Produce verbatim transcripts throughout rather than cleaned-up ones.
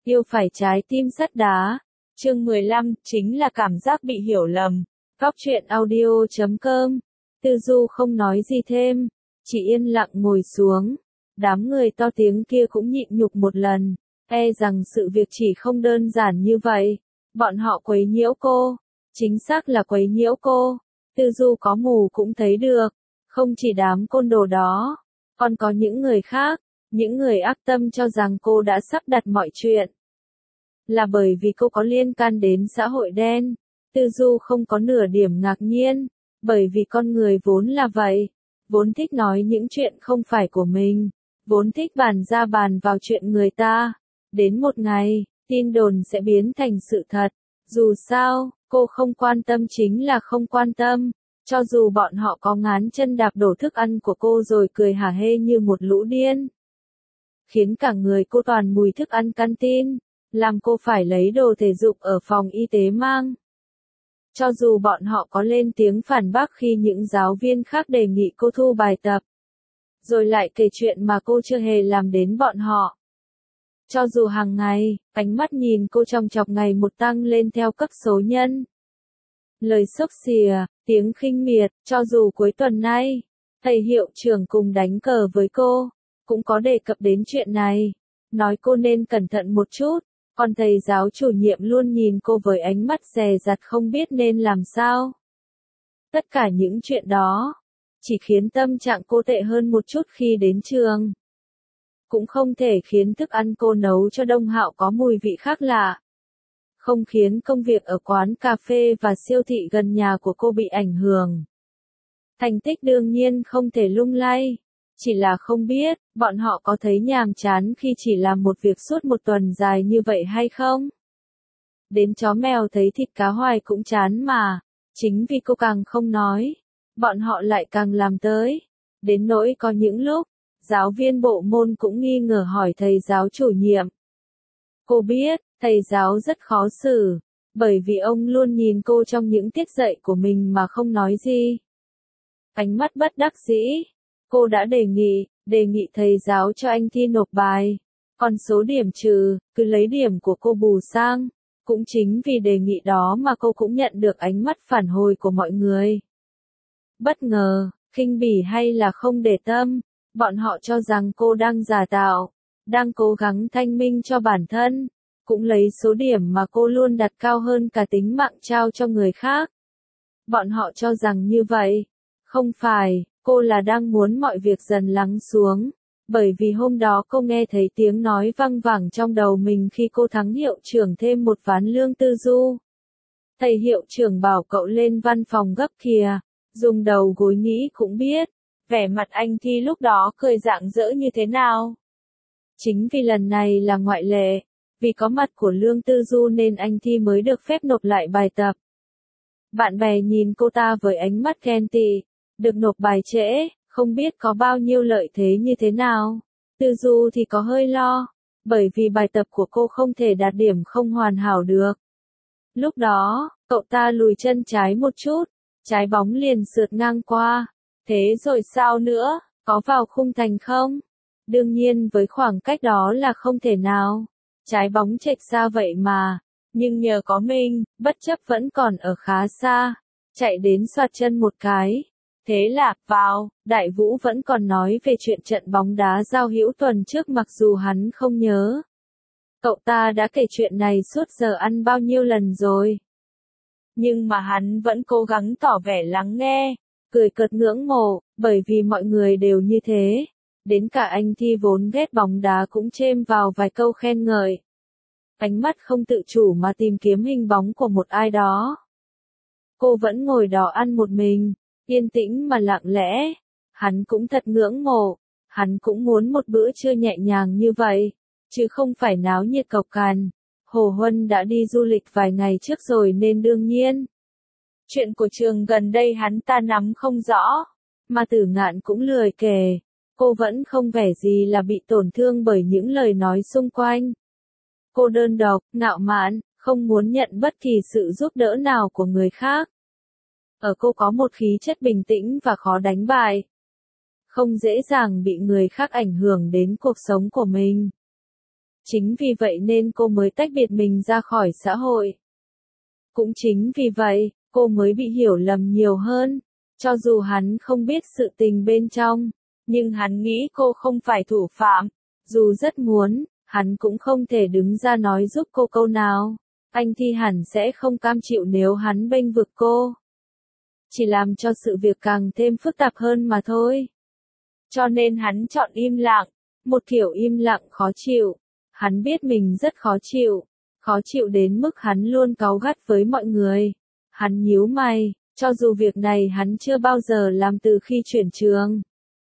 Yêu phải trái tim sắt đá. Chương mười lăm, chính là cảm giác bị hiểu lầm. Góc truyện audio chấm com. Tư Du không nói gì thêm, chỉ yên lặng ngồi xuống. Đám người to tiếng kia cũng nhịn nhục một lần, e rằng sự việc chỉ không đơn giản như vậy. Bọn họ quấy nhiễu cô, chính xác là quấy nhiễu cô. Tư Du có mù cũng thấy được, không chỉ đám côn đồ đó, còn có những người khác, những người ác tâm cho rằng cô đã sắp đặt mọi chuyện. Là bởi vì cô có liên can đến xã hội đen. Tư Du không có nửa điểm ngạc nhiên, bởi vì con người vốn là vậy, vốn thích nói những chuyện không phải của mình, vốn thích bàn ra bàn vào chuyện người ta. Đến một ngày, tin đồn sẽ biến thành sự thật. Dù sao, cô không quan tâm chính là không quan tâm, cho dù bọn họ có ngán chân đạp đổ thức ăn của cô rồi cười hả hê như một lũ điên, khiến cả người cô toàn mùi thức ăn canteen, làm cô phải lấy đồ thể dục ở phòng y tế mang. Cho dù bọn họ có lên tiếng phản bác khi những giáo viên khác đề nghị cô thu bài tập, rồi lại kể chuyện mà cô chưa hề làm đến bọn họ. Cho dù hàng ngày, ánh mắt nhìn cô trong chọc ngày một tăng lên theo cấp số nhân. Lời xốc xìa, tiếng khinh miệt, cho dù cuối tuần nay, thầy hiệu trưởng cùng đánh cờ với cô, cũng có đề cập đến chuyện này, nói cô nên cẩn thận một chút, còn thầy giáo chủ nhiệm luôn nhìn cô với ánh mắt dè dặt không biết nên làm sao. Tất cả những chuyện đó, chỉ khiến tâm trạng cô tệ hơn một chút khi đến trường. Cũng không thể khiến thức ăn cô nấu cho Đông Hạo có mùi vị khác lạ. Không khiến công việc ở quán cà phê và siêu thị gần nhà của cô bị ảnh hưởng. Thành tích đương nhiên không thể lung lay. Chỉ là không biết, bọn họ có thấy nhàm chán khi chỉ làm một việc suốt một tuần dài như vậy hay không? Đến chó mèo thấy thịt cá hoài cũng chán mà. Chính vì cô càng không nói, bọn họ lại càng làm tới. Đến nỗi có những lúc, giáo viên bộ môn cũng nghi ngờ hỏi thầy giáo chủ nhiệm. Cô biết, thầy giáo rất khó xử, bởi vì ông luôn nhìn cô trong những tiết dạy của mình mà không nói gì. Ánh mắt bất đắc dĩ, cô đã đề nghị, đề nghị thầy giáo cho anh thi nộp bài. Còn số điểm trừ, cứ lấy điểm của cô bù sang. Cũng chính vì đề nghị đó mà cô cũng nhận được ánh mắt phản hồi của mọi người. Bất ngờ, khinh bỉ hay là không để tâm, bọn họ cho rằng cô đang giả tạo, đang cố gắng thanh minh cho bản thân, cũng lấy số điểm mà cô luôn đặt cao hơn cả tính mạng trao cho người khác. Bọn họ cho rằng như vậy, không phải, cô là đang muốn mọi việc dần lắng xuống, bởi vì hôm đó cô nghe thấy tiếng nói văng vẳng trong đầu mình khi cô thắng hiệu trưởng thêm một ván lương Tư Du. Thầy hiệu trưởng bảo cậu lên văn phòng gấp kìa, dùng đầu gối nghĩ cũng biết, vẻ mặt anh Thi lúc đó cười rạng rỡ như thế nào. Chính vì lần này là ngoại lệ, vì có mặt của lương Tư Du nên anh Thi mới được phép nộp lại bài tập. Bạn bè nhìn cô ta với ánh mắt ghen tị, được nộp bài trễ, không biết có bao nhiêu lợi thế như thế nào. Tư Du thì có hơi lo, bởi vì bài tập của cô không thể đạt điểm không hoàn hảo được. Lúc đó, cậu ta lùi chân trái một chút, trái bóng liền sượt ngang qua. Thế rồi sao nữa, có vào khung thành không? Đương nhiên với khoảng cách đó là không thể nào. Trái bóng chệch xa vậy mà, nhưng nhờ có mình, bất chấp vẫn còn ở khá xa, chạy đến xoạt chân một cái. Thế là, vào, Đại Vũ vẫn còn nói về chuyện trận bóng đá giao hữu tuần trước mặc dù hắn không nhớ. Cậu ta đã kể chuyện này suốt giờ ăn bao nhiêu lần rồi. Nhưng mà hắn vẫn cố gắng tỏ vẻ lắng nghe, cười cợt ngưỡng mộ, bởi vì mọi người đều như thế. Đến cả anh Thi vốn ghét bóng đá cũng chêm vào vài câu khen ngợi. Ánh mắt không tự chủ mà tìm kiếm hình bóng của một ai đó. Cô vẫn ngồi đó ăn một mình, yên tĩnh mà lặng lẽ. Hắn cũng thật ngưỡng mộ, hắn cũng muốn một bữa trưa nhẹ nhàng như vậy, chứ không phải náo nhiệt cộc cằn. Hồ Huân đã đi du lịch vài ngày trước rồi nên đương nhiên. Chuyện của trường gần đây hắn ta nắm không rõ, mà Tử Ngạn cũng lười kể. Cô vẫn không vẻ gì là bị tổn thương bởi những lời nói xung quanh. Cô đơn độc, ngạo mạn, không muốn nhận bất kỳ sự giúp đỡ nào của người khác. Ở cô có một khí chất bình tĩnh và khó đánh bại. Không dễ dàng bị người khác ảnh hưởng đến cuộc sống của mình. Chính vì vậy nên cô mới tách biệt mình ra khỏi xã hội. Cũng chính vì vậy, cô mới bị hiểu lầm nhiều hơn. Cho dù hắn không biết sự tình bên trong, nhưng hắn nghĩ cô không phải thủ phạm. Dù rất muốn, hắn cũng không thể đứng ra nói giúp cô câu nào. Anh Thi hẳn sẽ không cam chịu nếu hắn bênh vực cô. Chỉ làm cho sự việc càng thêm phức tạp hơn mà thôi. Cho nên hắn chọn im lặng, một kiểu im lặng khó chịu. Hắn biết mình rất khó chịu, khó chịu đến mức hắn luôn cáu gắt với mọi người. Hắn nhíu mày, cho dù việc này hắn chưa bao giờ làm từ khi chuyển trường.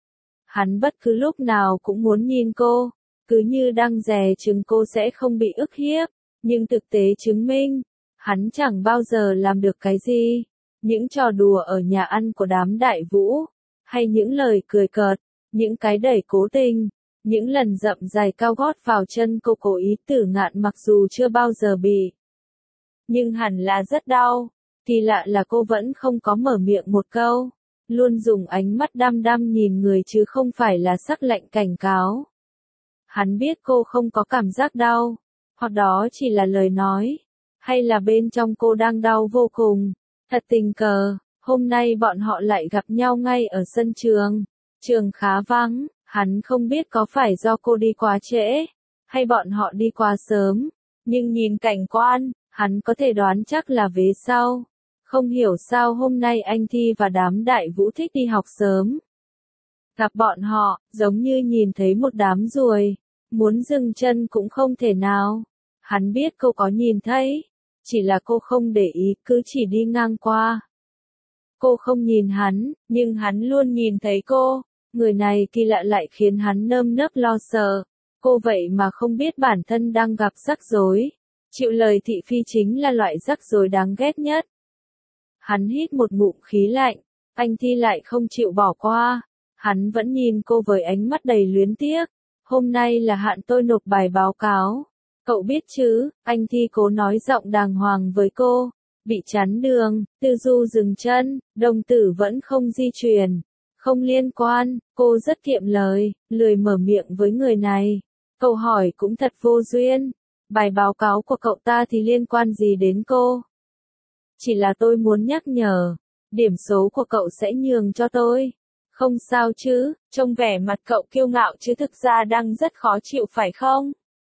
Hắn bất cứ lúc nào cũng muốn nhìn cô, cứ như đang dè chừng cô sẽ không bị ức hiếp, nhưng thực tế chứng minh, hắn chẳng bao giờ làm được cái gì. Những trò đùa ở nhà ăn của đám đại vũ, hay những lời cười cợt, những cái đẩy cố tình, những lần dậm giày cao gót vào chân cô cố ý tử ngạn mặc dù chưa bao giờ bị. Nhưng hẳn là rất đau, kỳ lạ là cô vẫn không có mở miệng một câu, luôn dùng ánh mắt đăm đăm nhìn người chứ không phải là sắc lạnh cảnh cáo. Hắn biết cô không có cảm giác đau, hoặc đó chỉ là lời nói, hay là bên trong cô đang đau vô cùng. Thật tình cờ, hôm nay bọn họ lại gặp nhau ngay ở sân trường. Trường khá vắng, hắn không biết có phải do cô đi quá trễ, hay bọn họ đi quá sớm, nhưng nhìn cảnh quan, hắn có thể đoán chắc là vế sau. Không hiểu sao hôm nay anh Thi và đám đại vũ thích đi học sớm. Gặp bọn họ, giống như nhìn thấy một đám ruồi, muốn dừng chân cũng không thể nào. Hắn biết cô có nhìn thấy, chỉ là cô không để ý, cứ chỉ đi ngang qua. Cô không nhìn hắn, nhưng hắn luôn nhìn thấy cô. Người này kỳ lạ lại khiến hắn nơm nớp lo sợ. Cô vậy mà không biết bản thân đang gặp rắc rối. Chịu lời thị phi chính là loại rắc rối đáng ghét nhất. Hắn hít một ngụm khí lạnh, anh Thi lại không chịu bỏ qua. Hắn vẫn nhìn cô với ánh mắt đầy luyến tiếc. Hôm nay là hạn tôi nộp bài báo cáo. Cậu biết chứ, anh Thi cố nói giọng đàng hoàng với cô. Bị chắn đường, Tư Du dừng chân, đồng tử vẫn không di chuyển. Không liên quan, cô rất kiệm lời, lười mở miệng với người này. Câu hỏi cũng thật vô duyên. Bài báo cáo của cậu ta thì liên quan gì đến cô? Chỉ là tôi muốn nhắc nhở, điểm số của cậu sẽ nhường cho tôi. Không sao chứ, trông vẻ mặt cậu kiêu ngạo chứ thực ra đang rất khó chịu phải không?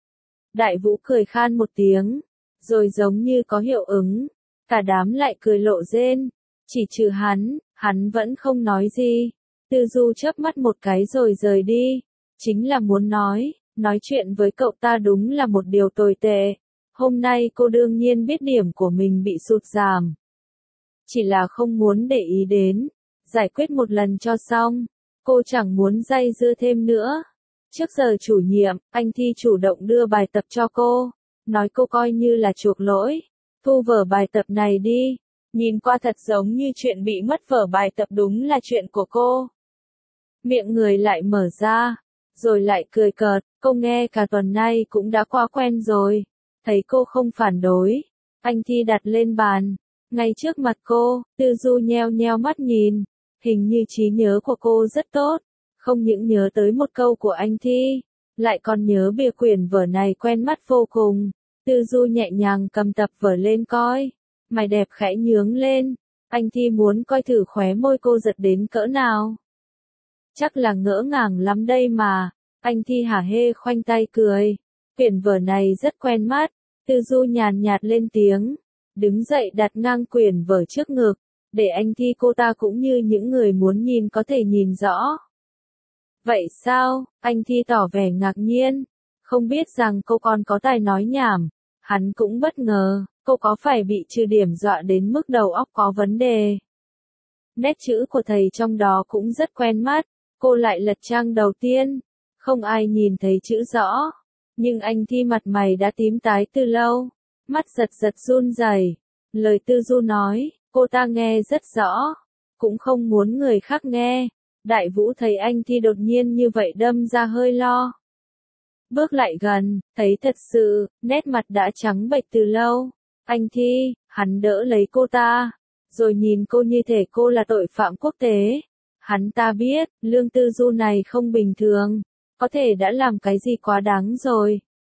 Đại Vũ cười khan một tiếng, rồi giống như có hiệu ứng, cả đám lại cười lộ rên. Chỉ trừ hắn, hắn vẫn không nói gì. Tư Du chớp mắt một cái rồi rời đi. Chính là muốn nói, nói chuyện với cậu ta đúng là một điều tồi tệ. Hôm nay cô đương nhiên biết điểm của mình bị sụt giảm. Chỉ là không muốn để ý đến, giải quyết một lần cho xong. Cô chẳng muốn day dưa thêm nữa. Trước giờ chủ nhiệm, anh Thi chủ động đưa bài tập cho cô. Nói cô coi như là chuộc lỗi. Thu vở bài tập này đi. Nhìn qua thật giống như chuyện bị mất vở bài tập đúng là chuyện của cô. Miệng người lại mở ra, rồi lại cười cợt, cô nghe cả tuần nay cũng đã quá quen rồi. Thấy cô không phản đối, anh Thi đặt lên bàn, ngay trước mặt cô. Tư Du nheo nheo mắt nhìn, hình như trí nhớ của cô rất tốt, không những nhớ tới một câu của anh Thi, lại còn nhớ bìa quyển vở này quen mắt vô cùng. Tư Du nhẹ nhàng cầm tập vở lên coi, mày đẹp khẽ nhướng lên, anh Thi muốn coi thử khóe môi cô giật đến cỡ nào. Chắc là ngỡ ngàng lắm đây mà, anh Thi hả hê khoanh tay cười, quyển vở này rất quen mắt. Tư Du nhàn nhạt lên tiếng, đứng dậy đặt ngang quyển vở trước ngực, để anh Thi cô ta cũng như những người muốn nhìn có thể nhìn rõ. Vậy sao? Anh Thi tỏ vẻ ngạc nhiên, không biết rằng cô còn có tài nói nhảm. Hắn cũng bất ngờ, cô có phải bị trừ điểm dọa đến mức đầu óc có vấn đề. Nét chữ của thầy trong đó cũng rất quen mắt, cô lại lật trang đầu tiên, không ai nhìn thấy chữ rõ. Nhưng anh Thi mặt mày đã tím tái từ lâu, mắt giật giật run rẩy. Lời Tư Du nói, cô ta nghe rất rõ, cũng không muốn người khác nghe. Đại Vũ thấy anh Thi đột nhiên như vậy đâm ra hơi lo. Bước lại gần, thấy thật sự, nét mặt đã trắng bệch từ lâu. Anh Thi, hắn đỡ lấy cô ta, rồi nhìn cô như thể cô là tội phạm quốc tế. Hắn ta biết, Lương Tư Du này không bình thường, có thể đã làm cái gì quá đáng rồi.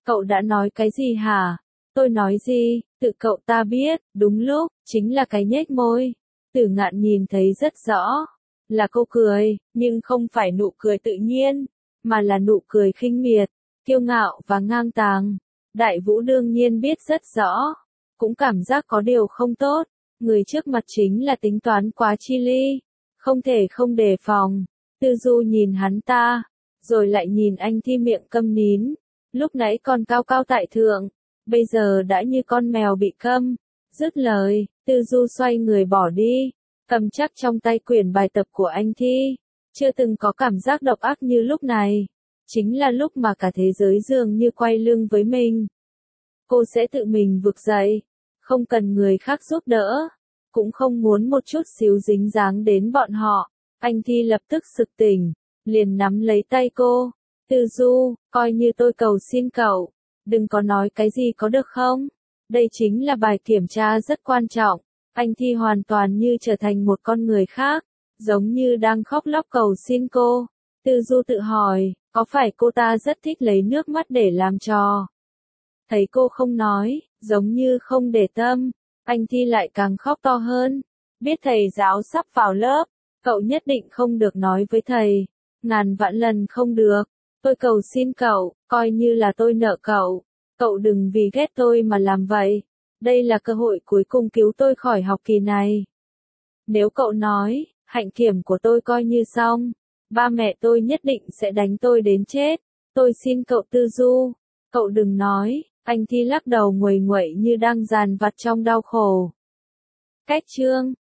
Cậu đã nói cái gì hả? Tôi nói gì, tự cậu ta biết, đúng lúc, chính là cái nhếch môi. Tử Ngạn nhìn thấy rất rõ, là cô cười, nhưng không phải nụ cười tự nhiên, mà là nụ cười khinh miệt, kiêu ngạo và ngang tàng. Đại Vũ đương nhiên biết rất rõ, cũng cảm giác có điều không tốt, người trước mặt chính là tính toán quá chi ly, không thể không đề phòng. Tư Du nhìn hắn ta, rồi lại nhìn anh Thi miệng câm nín, lúc nãy còn cao cao tại thượng, bây giờ đã như con mèo bị câm. Dứt lời, Tư Du xoay người bỏ đi, cầm chắc trong tay quyển bài tập của anh Thi, chưa từng có cảm giác độc ác như lúc này, chính là lúc mà cả thế giới dường như quay lưng với mình. Cô sẽ tự mình vực dậy, không cần người khác giúp đỡ, cũng không muốn một chút xíu dính dáng đến bọn họ. Anh Thi lập tức sực tỉnh, liền nắm lấy tay cô. Tư Du, coi như tôi cầu xin cậu, đừng có nói cái gì có được không? Đây chính là bài kiểm tra rất quan trọng. Anh Thi hoàn toàn như trở thành một con người khác, giống như đang khóc lóc cầu xin cô. Tư Du tự hỏi, có phải cô ta rất thích lấy nước mắt để làm trò? Thấy cô không nói, giống như không để tâm, anh Thi lại càng khóc to hơn. Biết thầy giáo sắp vào lớp, cậu nhất định không được nói với thầy. Ngàn vạn lần không được. Tôi cầu xin cậu, coi như là tôi nợ cậu. Cậu đừng vì ghét tôi mà làm vậy. Đây là cơ hội cuối cùng cứu tôi khỏi học kỳ này. Nếu cậu nói, hạnh kiểm của tôi coi như xong, ba mẹ tôi nhất định sẽ đánh tôi đến chết. Tôi xin cậu Tư Du, cậu đừng nói. Anh Thi lắc đầu nguầy nguậy như đang dằn vặt trong đau khổ. Cách chương